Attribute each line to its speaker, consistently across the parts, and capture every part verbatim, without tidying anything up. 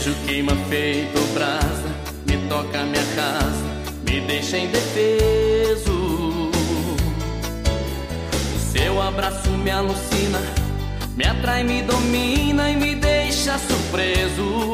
Speaker 1: beijo queima feito brasa, me toca, me arrasa, me deixa indefeso. O seu abraço me alucina, me atrai, me domina e me deixa surpreso.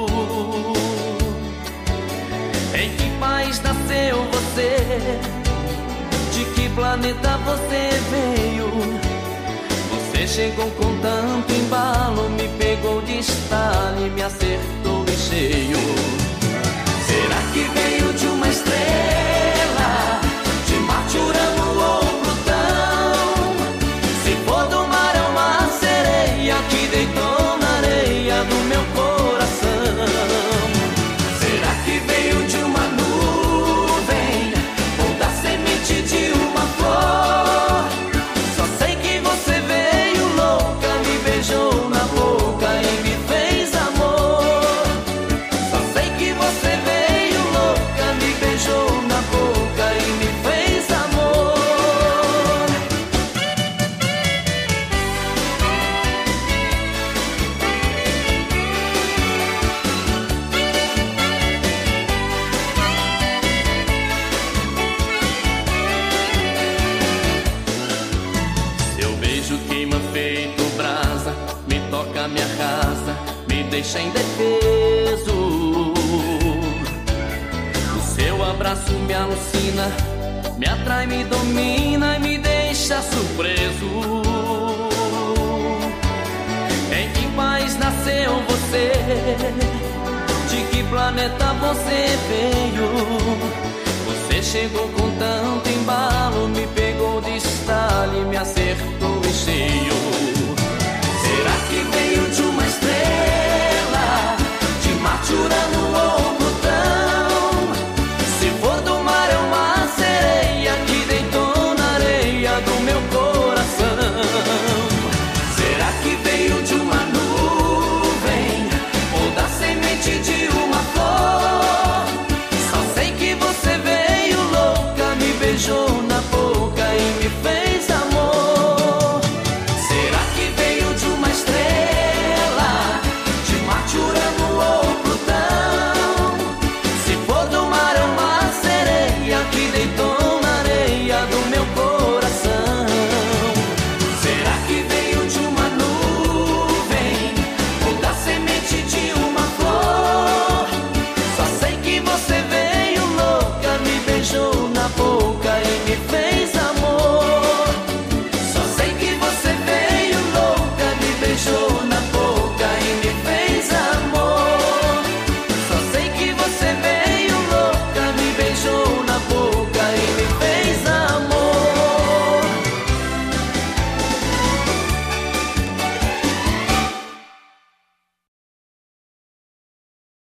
Speaker 1: Em que país nasceu você? De que planeta você veio? Você chegou com tanto embalo, me pegou de estalo e me acertou em cheio. Será que veio de uma estrela, de Marte, Urano ou Plutão? Se for do mar é uma sereia que deitou na areia do meu coração. Será que veio de uma nuvem ou da semente de uma flor? Só sei que você veio louca, me beijou na boca e me fez amor. Só sei que você veio louca, me beijou na boca e me fez amor. Seu beijo queima feito brasa, me toca, me arrasa, me deixa indefeso. O seu abraço me alucina, me atrai, me domina e me deixa surpreso. Em que país nasceu você? De que planeta você veio? Você chegou com